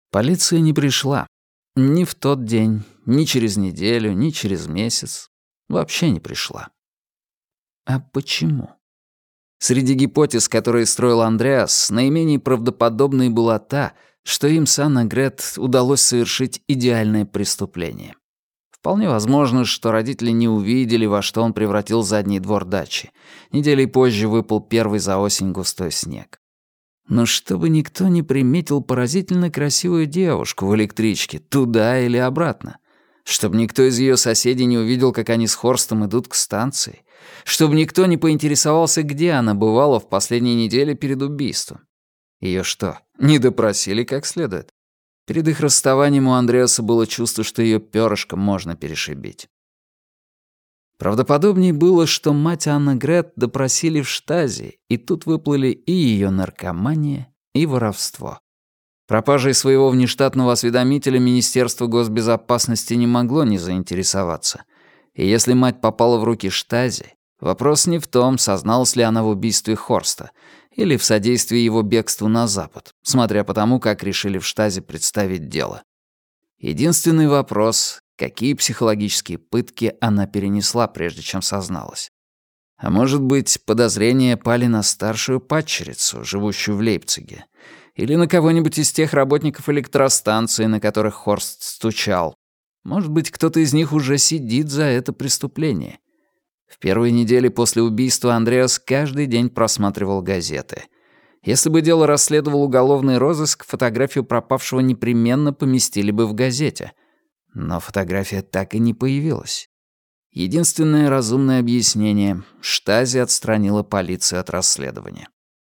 Полиция не пришла. Ни в тот день, ни через неделю, ни через месяц. Вообще не пришла. А почему? Среди гипотез, которые строил Андреас, наименее правдоподобной была та, что им с Анной Грет удалось совершить идеальное преступление. Вполне возможно, что родители не увидели, во что он превратил задний двор дачи. Неделей позже выпал первый за осень густой снег. Но чтобы никто не приметил поразительно красивую девушку в электричке, туда или обратно. Чтобы никто из ее соседей не увидел, как они с Хорстом идут к станции. Чтобы никто не поинтересовался, где она бывала в последние недели перед убийством. Ее что, не допросили как следует? Перед их расставанием у Андреаса было чувство, что ее перышком можно перешибить. Правдоподобнее было, что мать Анны Грет допросили в штазе, и тут выплыли и ее наркомания, и воровство. Пропажей своего внештатного осведомителя Министерство госбезопасности не могло не заинтересоваться. И если мать попала в руки штази, вопрос не в том, созналась ли она в убийстве Хорста или в содействии его бегству на Запад, смотря по тому, как решили в штазе представить дело. Единственный вопрос — какие психологические пытки она перенесла, прежде чем созналась. А может быть, подозрения пали на старшую падчерицу, живущую в Лейпциге, или на кого-нибудь из тех работников электростанции, на которых Хорст стучал. Может быть, кто-то из них уже сидит за это преступление. В первые недели после убийства Андреас каждый день просматривал газеты. Если бы дело расследовал уголовный розыск, фотографию пропавшего непременно поместили бы в газете. Но фотография так и не появилась. Единственное разумное объяснение — штази отстранила полицию от расследования.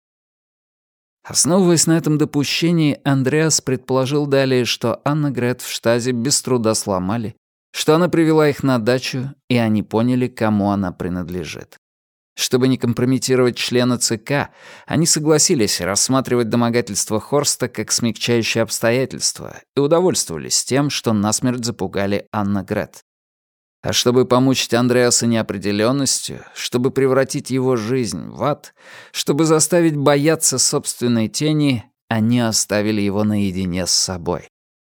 Основываясь на этом допущении, Андреас предположил далее, что Анна Грет в штазе без труда сломали, что она привела их на дачу, и они поняли, кому она принадлежит. Чтобы не компрометировать члена ЦК, они согласились рассматривать домогательство Хорста как смягчающее обстоятельство и удовольствовались тем, что насмерть запугали Анна Грет. А чтобы помучить Андреаса неопределенностью, чтобы превратить его жизнь в ад, чтобы заставить бояться собственной тени, они оставили его наедине с собой.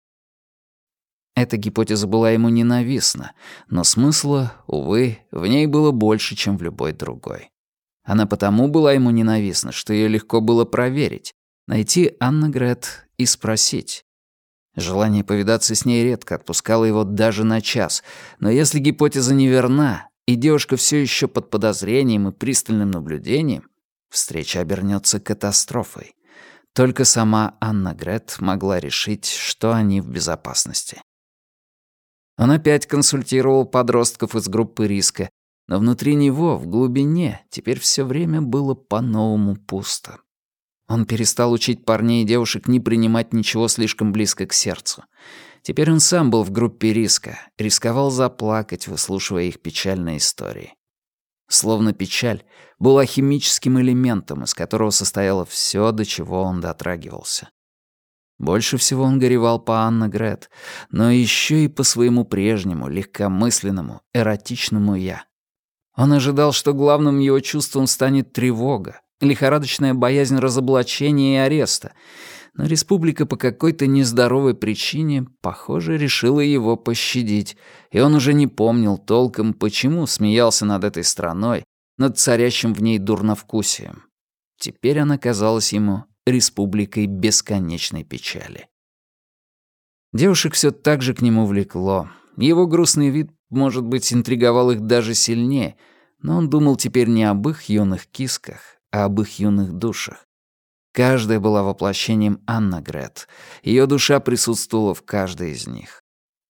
Эта гипотеза была ему ненавистна, но смысла, увы, в ней было больше, чем в любой другой. Она потому была ему ненавистна, что ее легко было проверить, найти Анну Грет и спросить. Желание повидаться с ней редко отпускало его даже на час, но если гипотеза неверна, и девушка все еще под подозрением и пристальным наблюдением, встреча обернется катастрофой. Только сама Анна Грет могла решить, что они в безопасности. Он опять консультировал подростков из группы риска, но внутри него, в глубине, теперь все время было по-новому пусто. Он перестал учить парней и девушек не принимать ничего слишком близко к сердцу. Теперь он сам был в группе риска, рисковал заплакать, выслушивая их печальные истории. Словно печаль была химическим элементом, из которого состояло все, до чего он дотрагивался. Больше всего он горевал по Анне Грет, но еще и по своему прежнему, легкомысленному, эротичному «я». Он ожидал, что главным его чувством станет тревога, лихорадочная боязнь разоблачения и ареста, но республика по какой-то нездоровой причине, похоже, решила его пощадить, и он уже не помнил толком, почему смеялся над этой страной, над царящим в ней дурновкусием. Теперь она казалась ему республикой бесконечной печали. Девушек все так же к нему влекло. Его грустный вид, может быть, интриговал их даже сильнее, но он думал теперь не об их юных кисках, а об их юных душах. Каждая была воплощением Анны Грет. Ее душа присутствовала в каждой из них.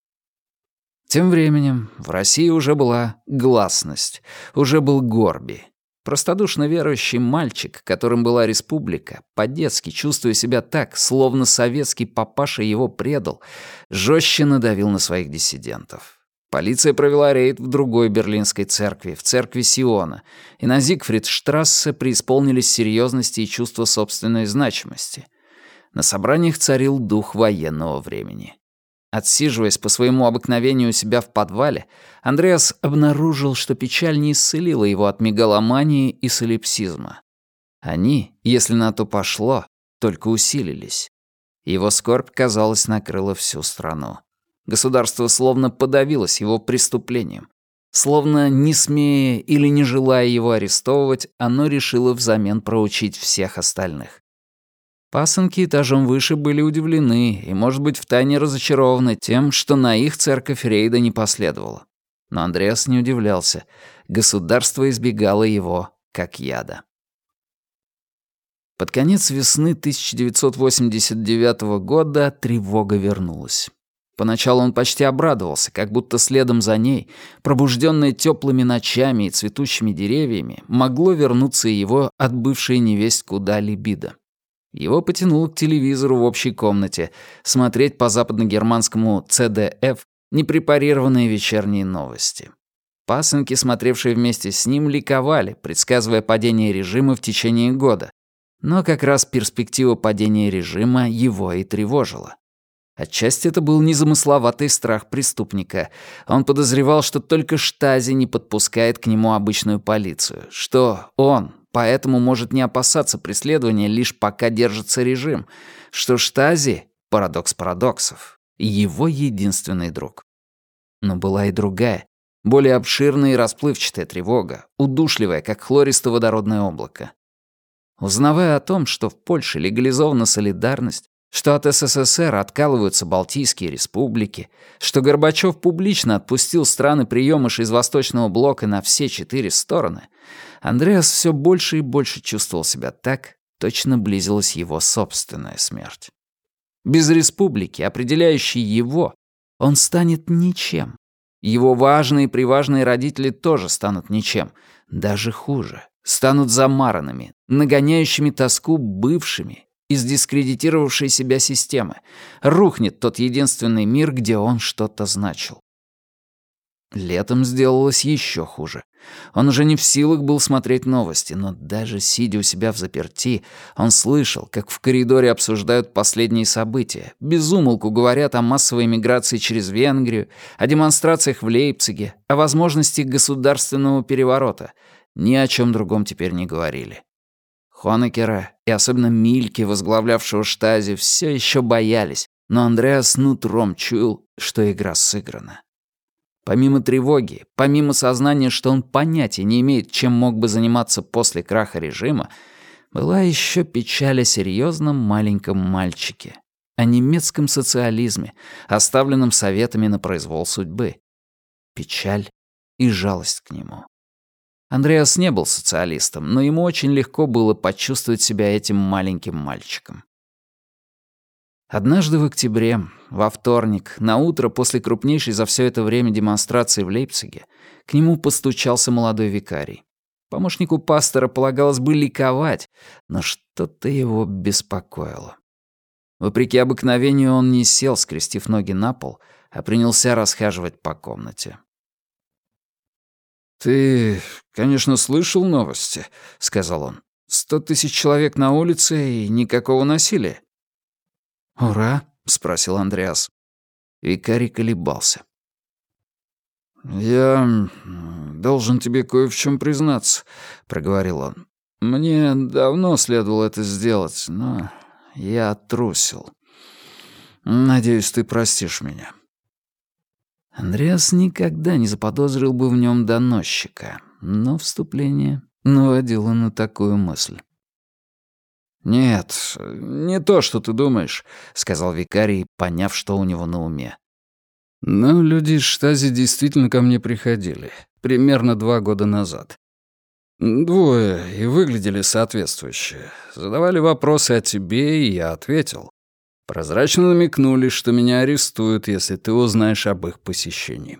Тем временем в России уже была гласность, уже был Горби. Простодушно верующий мальчик, которым была республика, по-детски чувствуя себя так, словно советский папаша его предал, жестче надавил на своих диссидентов. Полиция провела рейд в другой берлинской церкви, в церкви Сиона, и на Зигфридштрассе преисполнились серьезности и чувства собственной значимости. На собраниях царил дух военного времени. Отсиживаясь по своему обыкновению у себя в подвале, Андреас обнаружил, что печаль не исцелила его от мегаломании и солипсизма. Они, если на то пошло, только усилились. Его скорбь, казалось, накрыла всю страну. Государство словно подавилось его преступлением. Словно, не смея или не желая его арестовывать, оно решило взамен проучить всех остальных. Пасынки этажом выше были удивлены и, может быть, втайне разочарованы тем, что на их церковь рейда не последовало. Но Андреас не удивлялся. Государство избегало его как яда. Под конец весны 1989 года тревога вернулась. Поначалу он почти обрадовался, как будто следом за ней, пробужденное теплыми ночами и цветущими деревьями, могло вернуться и его отбывшая невесть куда либидо. Его потянуло к телевизору в общей комнате, смотреть по западногерманскому CDF непрепарированные вечерние новости. Пасынки, смотревшие вместе с ним, ликовали, предсказывая падение режима в течение года. Но как раз перспектива падения режима его и тревожила. Отчасти это был незамысловатый страх преступника. Он подозревал, что только Штази не подпускает к нему обычную полицию, что он поэтому может не опасаться преследования лишь пока держится режим, что Штази, парадокс парадоксов, его единственный друг. Но была и другая, более обширная и расплывчатая тревога, удушливая, как хлористо-водородное облако. Узнавая о том, что в Польше легализована солидарность, что от СССР откалываются Балтийские республики, что Горбачев публично отпустил страны приемыш из Восточного блока на все 4 стороны, Андреас все больше и больше чувствовал себя так, точно близилась его собственная смерть. Без республики, определяющей его, он станет ничем. Его важные и приважные родители тоже станут ничем, даже хуже, станут замаранными, нагоняющими тоску бывшими, из дискредитировавшей себя системы. Рухнет тот единственный мир, где он что-то значил. Летом сделалось еще хуже. Он уже не в силах был смотреть новости, но даже сидя у себя взаперти, он слышал, как в коридоре обсуждают последние события, без умолку говорят о массовой миграции через Венгрию, о демонстрациях в Лейпциге, о возможности государственного переворота. Ни о чем другом теперь не говорили. Хонекера и особенно Мильки, возглавлявшего Штази, все еще боялись, но Андреас нутром чуял, что игра сыграна. Помимо тревоги, помимо сознания, что он понятия не имеет, чем мог бы заниматься после краха режима, была еще печаль о серьезном маленьком мальчике, о немецком социализме, оставленном советами на произвол судьбы. Печаль и жалость к нему. Андреас не был социалистом, но ему очень легко было почувствовать себя этим маленьким мальчиком. Однажды в октябре, во вторник, на утро после крупнейшей за все это время демонстрации в Лейпциге, к нему постучался молодой викарий. Помощнику пастора полагалось бы ликовать, но что-то его беспокоило. Вопреки обыкновению он не сел, скрестив ноги на пол, а принялся расхаживать по комнате. «Ты, конечно, слышал новости», — сказал он. 100 000 человек на улице и никакого насилия». «Ура?» — спросил Андреас. Викарий колебался. «Я должен тебе кое в чем признаться», — проговорил он. «Мне давно следовало это сделать, но я трусил. Надеюсь, ты простишь меня». Андреас никогда не заподозрил бы в нем доносчика, но вступление наводило на такую мысль. «Нет, не то, что ты думаешь», — сказал викарий, поняв, что у него на уме. «Но люди из Штази действительно ко мне приходили, примерно 2 года назад. 2, и выглядели соответствующе. Задавали вопросы о тебе, и я ответил. Прозрачно намекнули, что меня арестуют, если ты узнаешь об их посещении.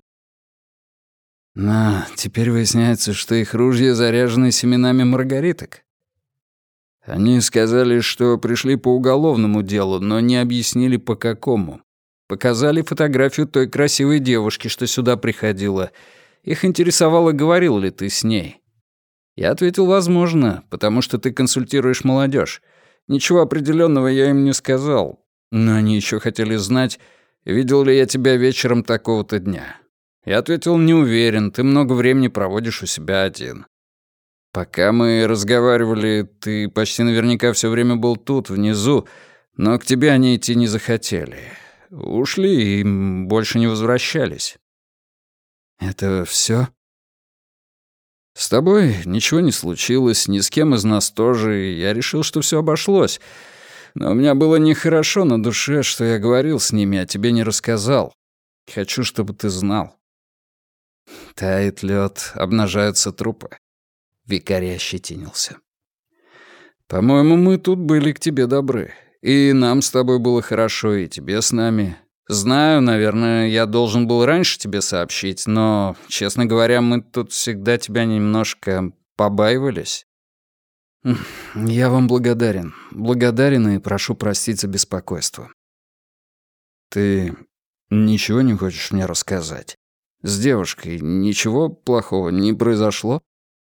Но теперь выясняется, что их ружья заряжены семенами маргариток. Они сказали, что пришли по уголовному делу, но не объяснили, по какому. Показали фотографию той красивой девушки, что сюда приходила. Их интересовало, говорил ли ты с ней. Я ответил, возможно, потому что ты консультируешь молодежь. Ничего определенного я им не сказал. Но они еще хотели знать, видел ли я тебя вечером такого-то дня. Я ответил, не уверен, ты много времени проводишь у себя один. Пока мы разговаривали, ты почти наверняка все время был тут, внизу, Но к тебе они идти не захотели. Ушли и больше не возвращались. Это все? С тобой ничего не случилось, ни с кем из нас тоже, и я решил, что все обошлось. Но у меня было нехорошо на душе, что я говорил с ними, а тебе не рассказал. Хочу, чтобы ты знал. Тает лед, обнажаются трупы. Викарий ощетинился. По-моему, мы тут были к тебе добры. И нам с тобой было хорошо, и тебе с нами. Знаю, наверное, я должен был раньше тебе сообщить, но, честно говоря, мы тут всегда тебя немножко побаивались. Я вам благодарен. Благодарен и прошу простить за беспокойство. Ты ничего не хочешь мне рассказать? С девушкой ничего плохого не произошло?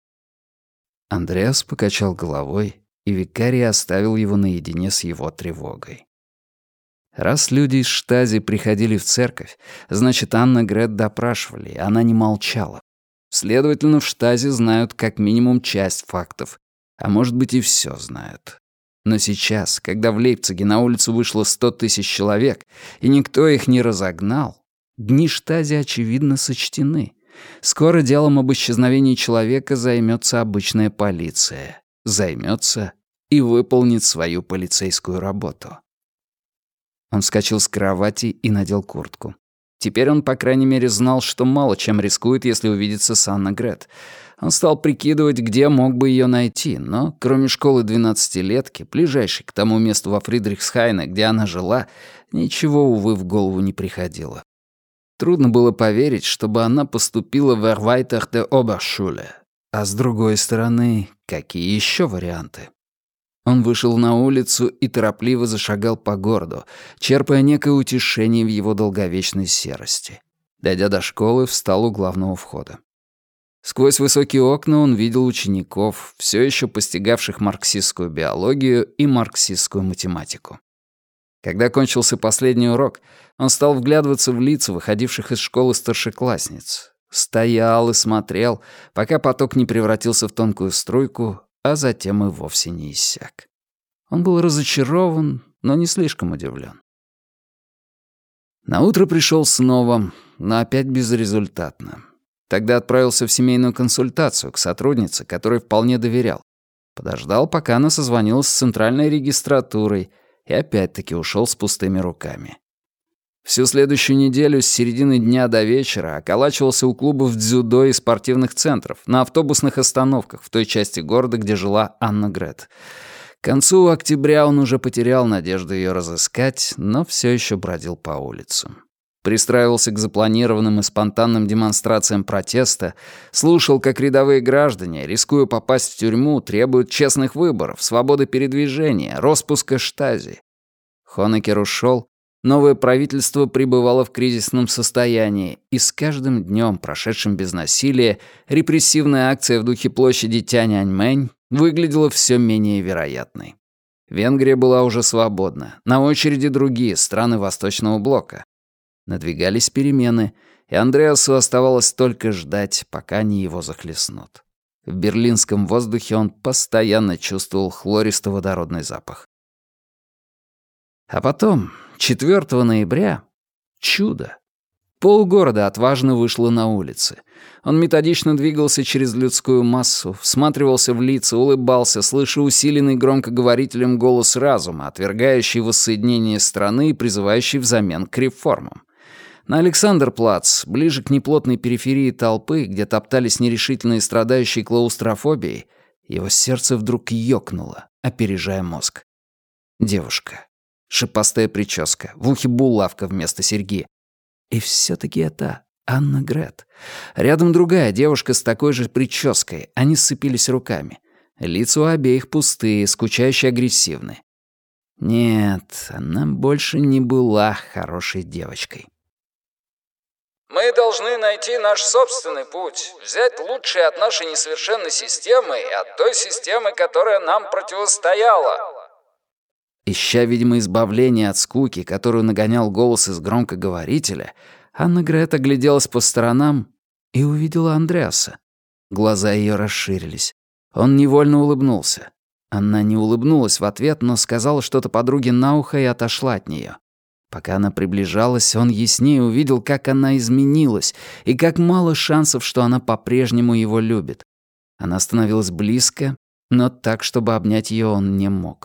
Андреас покачал головой, и викарий оставил его наедине с его тревогой. Раз люди из Штази приходили в церковь, значит, Анна Грет допрашивали, и она не молчала. Следовательно, в Штази знают как минимум часть фактов, а может быть и все знают. Но сейчас, когда в Лейпциге на улицу вышло 100 тысяч человек, и никто их не разогнал, дни Штази, очевидно, сочтены. Скоро делом об исчезновении человека займется обычная полиция. Займется и выполнит свою полицейскую работу. Он вскочил с кровати и надел куртку. Теперь он, по крайней мере, знал, что мало чем рискует, если увидится с Анной Грет. Он стал прикидывать, где мог бы ее найти, но кроме школы 12-летки, ближайшей к тому месту во Фридрихсхайне, где она жила, ничего, увы, в голову не приходило. Трудно было поверить, чтобы она поступила в Эрвайтер де Обершуле. А с другой стороны, какие еще варианты? Он вышел на улицу и торопливо зашагал по городу, черпая некое утешение в его долговечной серости. Дойдя до школы, встал у главного входа. Сквозь высокие окна он видел учеников, все еще постигавших марксистскую биологию и марксистскую математику. Когда кончился последний урок, он стал вглядываться в лица выходивших из школы старшеклассниц. Стоял и смотрел, пока поток не превратился в тонкую струйку, а затем и вовсе не иссяк. Он был разочарован, но не слишком удивлен. Наутро пришел снова, но опять безрезультатно. Тогда отправился в семейную консультацию к сотруднице, которой вполне доверял. Подождал, пока она созвонилась с центральной регистратурой, и опять-таки ушел с пустыми руками. Всю следующую неделю с середины дня до вечера околачивался у клубов дзюдо и спортивных центров, на автобусных остановках в той части города, где жила Анна Грет. К концу октября он уже потерял надежду ее разыскать, но все еще бродил по улицам. Пристраивался к запланированным и спонтанным демонстрациям протеста, слушал, как рядовые граждане, рискуя попасть в тюрьму, требуют честных выборов, свободы передвижения, роспуска Штази. Хонекер ушел, новое правительство пребывало в кризисном состоянии, и с каждым днем, прошедшим без насилия, репрессивная акция в духе площади Тяньаньмэнь выглядела все менее вероятной. Венгрия была уже свободна, на очереди другие страны Восточного блока. Надвигались перемены, и Андреасу оставалось только ждать, пока они его захлестнут. В берлинском воздухе он постоянно чувствовал хлористо-водородный запах. А потом, 4 ноября, чудо. Полгорода отважно вышло на улицы. Он методично двигался через людскую массу, всматривался в лица, улыбался, слыша усиленный громкоговорителем голос разума, отвергающий воссоединение страны и призывающий взамен к реформам. На Александрплац, ближе к неплотной периферии толпы, где топтались нерешительные страдающие клаустрофобией, его сердце вдруг ёкнуло, опережая мозг. Девушка. Шипастая прическа, в ухе булавка вместо серьги. И все-таки это Анна Грет. Рядом другая девушка с такой же прической. Они сцепились руками. Лица у обеих пустые, скучающе агрессивны. Нет, она больше не была хорошей девочкой. Мы должны найти наш собственный путь, взять лучшее от нашей несовершенной системы и от той системы, которая нам противостояла. Ища, видимо, избавление от скуки, которую нагонял голос из громкоговорителя, Анна Грет огляделась по сторонам и увидела Андреаса. Глаза ее расширились. Он невольно улыбнулся. Она не улыбнулась в ответ, но сказала что-то подруге на ухо и отошла от нее. Пока она приближалась, он яснее увидел, как она изменилась и как мало шансов, что она по-прежнему его любит. Она становилась близко, но так, чтобы обнять ее, он не мог.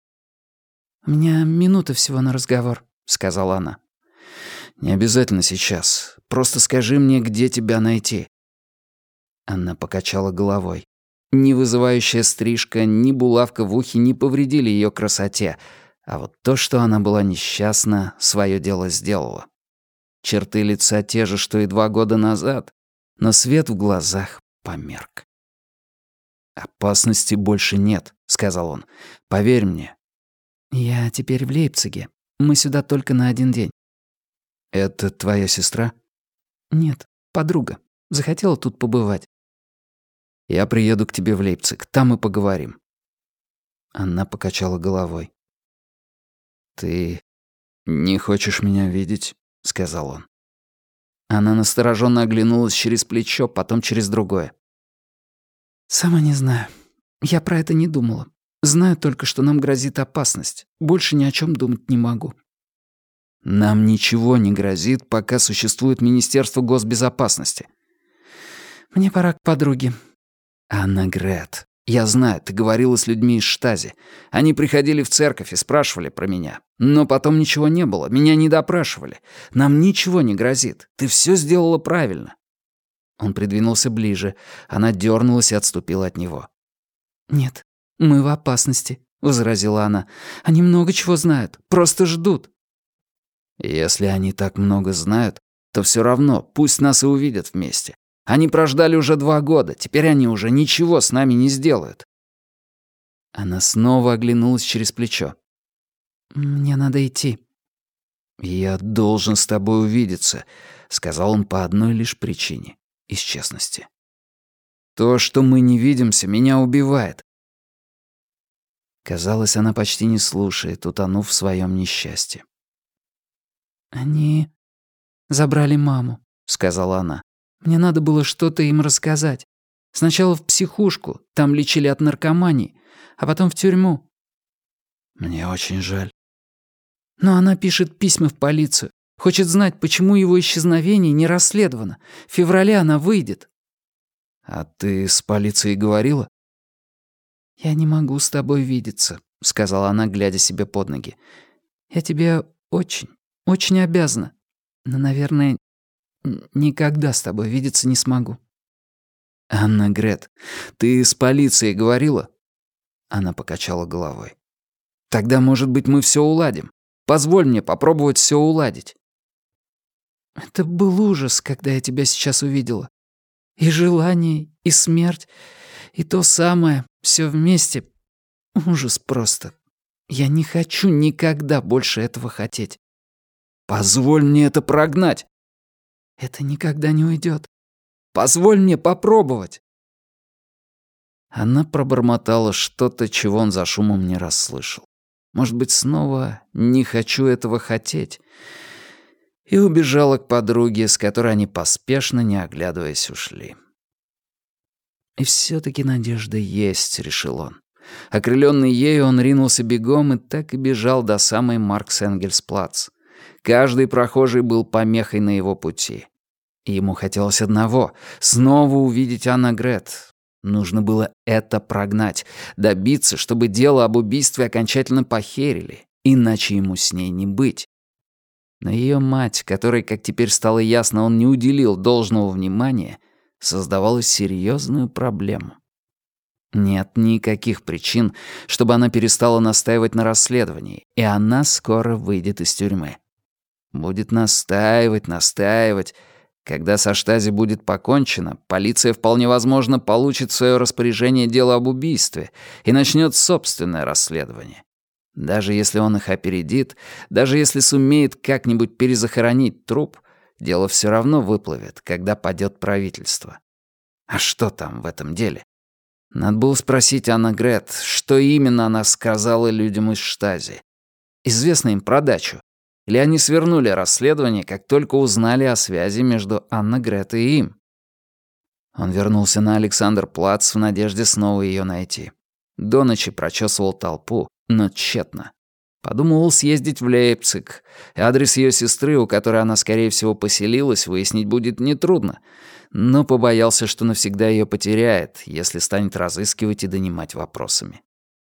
«У меня минута всего на разговор», — сказала она. «Не обязательно сейчас. Просто скажи мне, где тебя найти». Она покачала головой. Ни вызывающая стрижка, ни булавка в ухе не повредили ее красоте, а вот то, что она была несчастна, свое дело сделала. Черты лица те же, что и 2 года назад, но свет в глазах померк. «Опасности больше нет», — сказал он. «Поверь мне». «Я теперь в Лейпциге. Мы сюда только на 1 день». «Это твоя сестра?» «Нет, подруга. Захотела тут побывать». «Я приеду к тебе в Лейпциг. Там и поговорим». Она покачала головой. «Ты не хочешь меня видеть?» — сказал он. Она настороженно оглянулась через плечо, потом через другое. «Сама не знаю. Я про это не думала. Знаю только, что нам грозит опасность. Больше ни о чем думать не могу». «Нам ничего не грозит, пока существует Министерство госбезопасности». «Мне пора к подруге». «Анна Грет, я знаю, ты говорила с людьми из Штази. Они приходили в церковь и спрашивали про меня. Но потом ничего не было, меня не допрашивали. Нам ничего не грозит. Ты все сделала правильно». Он придвинулся ближе. Она дернулась и отступила от него. «Нет, мы в опасности», — возразила она. «Они много чего знают, просто ждут». «Если они так много знают, то все равно пусть нас и увидят вместе. Они прождали уже 2 года, теперь они уже ничего с нами не сделают». Она снова оглянулась через плечо. «Мне надо идти». «Я должен с тобой увидеться», — сказал он по одной лишь причине — из честности. «То, что мы не видимся, меня убивает». Казалось, она почти не слушает, утонув в своем несчастье. «Они забрали маму», — сказала она. «Мне надо было что-то им рассказать. Сначала в психушку, там лечили от наркомании, а потом в тюрьму». «Мне очень жаль». «Но она пишет письма в полицию. Хочет знать, почему его исчезновение не расследовано. В феврале она выйдет». «А ты с полицией говорила?» «Я не могу с тобой видеться», — сказала она, глядя себе под ноги. «Я тебе очень, очень обязана. Но, наверное, никогда с тобой видеться не смогу». «Анна Грет, ты с полицией говорила?» Она покачала головой. «Тогда, может быть, мы все уладим. Позволь мне попробовать все уладить». «Это был ужас, когда я тебя сейчас увидела. И желание, и смерть, и то самое, все вместе. Ужас просто. Я не хочу никогда больше этого хотеть». «Позволь мне это прогнать». «Это никогда не уйдет. Позволь мне попробовать». Она пробормотала что-то, чего он за шумом не расслышал. Может быть, снова «не хочу этого хотеть», и убежала к подруге, с которой они поспешно, не оглядываясь, ушли. «И все-таки надежда есть», — решил он. Окрылённый ею, он ринулся бегом и так и бежал до самой Маркс-Энгельс-Плац. Каждый прохожий был помехой на его пути. И ему хотелось одного — снова увидеть Анна Грет. Нужно было это прогнать, добиться, чтобы дело об убийстве окончательно похерили, иначе ему с ней не быть. Но ее мать, которой, как теперь стало ясно, он не уделил должного внимания, создавала серьезную проблему. Нет никаких причин, чтобы она перестала настаивать на расследовании, и она скоро выйдет из тюрьмы. Будет настаивать. Когда со Штази будет покончено, полиция вполне возможно получит в своё распоряжение дело об убийстве и начнёт собственное расследование. Даже если он их опередит, даже если сумеет как-нибудь перезахоронить труп, дело всё равно выплывет, когда падёт правительство. А что там в этом деле? Надо было спросить Анна Грет, что именно она сказала людям из Штази. Известно им про дачу? Или они свернули расследование, как только узнали о связи между Анна Грет и им? Он вернулся на Александр-Плац в надежде снова её найти. До ночи прочесывал толпу, но тщетно. Подумывал съездить в Лейпциг. Адрес ее сестры, у которой она, скорее всего, поселилась, выяснить будет нетрудно. Но побоялся, что навсегда ее потеряет, если станет разыскивать и донимать вопросами.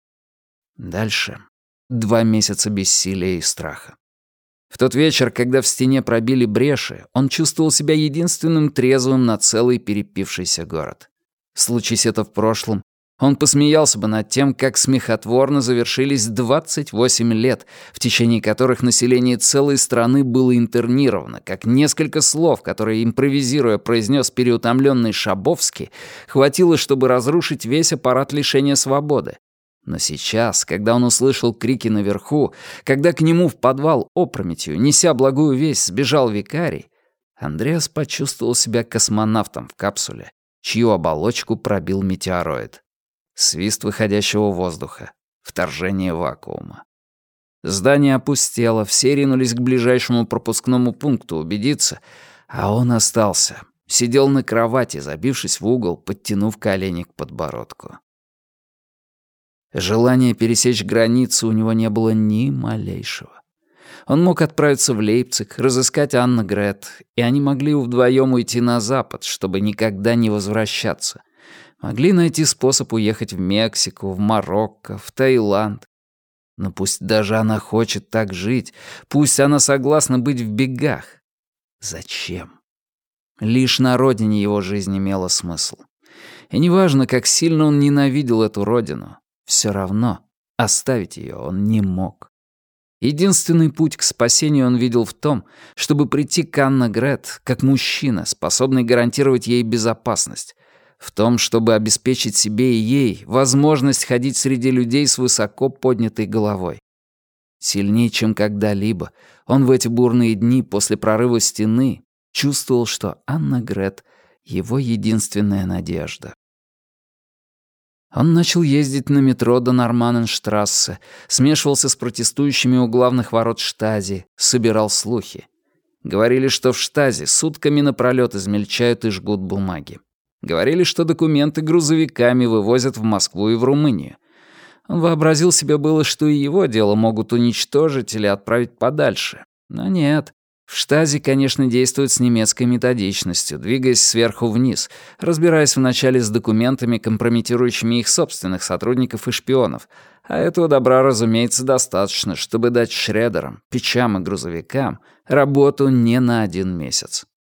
Дальше 2 месяца бессилия и страха. В тот вечер, когда в стене пробили бреши, он чувствовал себя единственным трезвым на целый перепившийся город. Случись это в прошлом, он посмеялся бы над тем, как смехотворно завершились 28 лет, в течение которых население целой страны было интернировано, как несколько слов, которые, импровизируя, произнес переутомленный Шабовский, хватило, чтобы разрушить весь аппарат лишения свободы. Но сейчас, когда он услышал крики наверху, когда к нему в подвал опрометью, неся благую весть, сбежал викарий, Андреас почувствовал себя космонавтом в капсуле, чью оболочку пробил метеороид. Свист выходящего воздуха, вторжение вакуума. Здание опустело, все ринулись к ближайшему пропускному пункту убедиться, а он остался, сидел на кровати, забившись в угол, подтянув колени к подбородку. Желания пересечь границу у него не было ни малейшего. Он мог отправиться в Лейпциг, разыскать Анна-Грет, и они могли вдвоем уйти на запад, чтобы никогда не возвращаться. Могли найти способ уехать в Мексику, в Марокко, в Таиланд. Но пусть даже она хочет так жить, пусть она согласна быть в бегах. Зачем? Лишь на родине его жизнь имела смысл. И неважно, как сильно он ненавидел эту родину, все равно оставить ее он не мог. Единственный путь к спасению он видел в том, чтобы прийти к Анна-Грет как мужчина, способный гарантировать ей безопасность, в том, чтобы обеспечить себе и ей возможность ходить среди людей с высоко поднятой головой. Сильнее, чем когда-либо, он в эти бурные дни после прорыва стены чувствовал, что Анна-Грет — его единственная надежда. Он начал ездить на метро до Норманненштрассе, смешивался с протестующими у главных ворот Штази, собирал слухи. Говорили, что в Штази сутками напролёт измельчают и жгут бумаги. Говорили, что документы грузовиками вывозят в Москву и в Румынию. Он вообразил себе было, что и его дело могут уничтожить или отправить подальше. Но нет. В Штази, конечно, действуют с немецкой методичностью, двигаясь сверху вниз, разбираясь вначале с документами, компрометирующими их собственных сотрудников и шпионов. А этого добра, разумеется, достаточно, чтобы дать шредерам, печам и грузовикам работу не на 1 месяц.